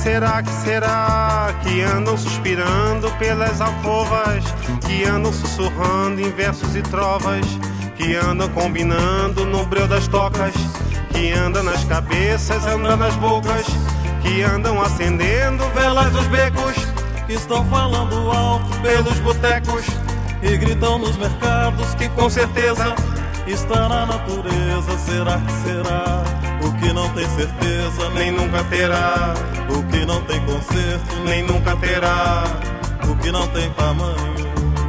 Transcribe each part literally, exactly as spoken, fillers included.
será, que será que andam suspirando pelas alcovas, que andam sussurrando em versos e trovas, que andam combinando no breu das tocas, que andam nas cabeças, andam nas bocas, que andam acendendo velas dos becos, que estão falando alto pelos botecos e gritam nos mercados que com certeza está na natureza. Será que será? O que não tem certeza nem nunca terá, o que não tem conserto nem nunca terá, o que não tem tamanho.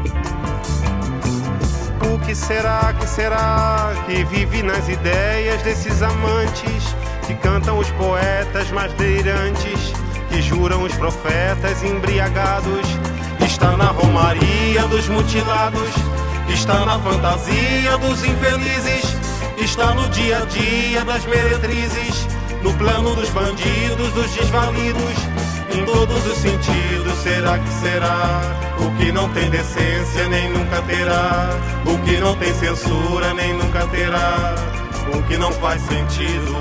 O que será, que será que vive nas ideias desses amantes, que cantam os poetas mais delirantes, que juram os profetas embriagados? Está na romaria dos mutilados, está na fantasia dos infelizes, está no dia a dia das meretrizes, no plano dos bandidos, dos desvalidos, em todos os sentidos. Será que será? O que não tem decência nem nunca terá, o que não tem censura nem nunca terá, o que não faz sentido.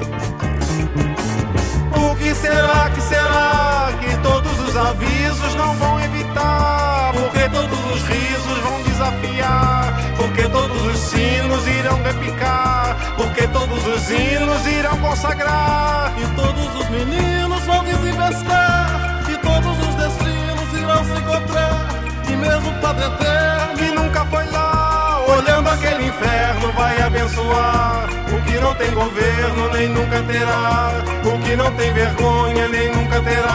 O que será, que será que todos os avisos não vão evitar? Porque todos os risos vão desafiar, porque todos os sinos irão repicar, porque todos os hinos irão consagrar, e todos os meninos vão desinvestar, e todos os destinos irão se encontrar, e mesmo o Padre Eterno, que nunca foi lá, olhando aquele inferno, vai abençoar. O que não tem governo nem nunca terá, o que não tem vergonha nem nunca terá.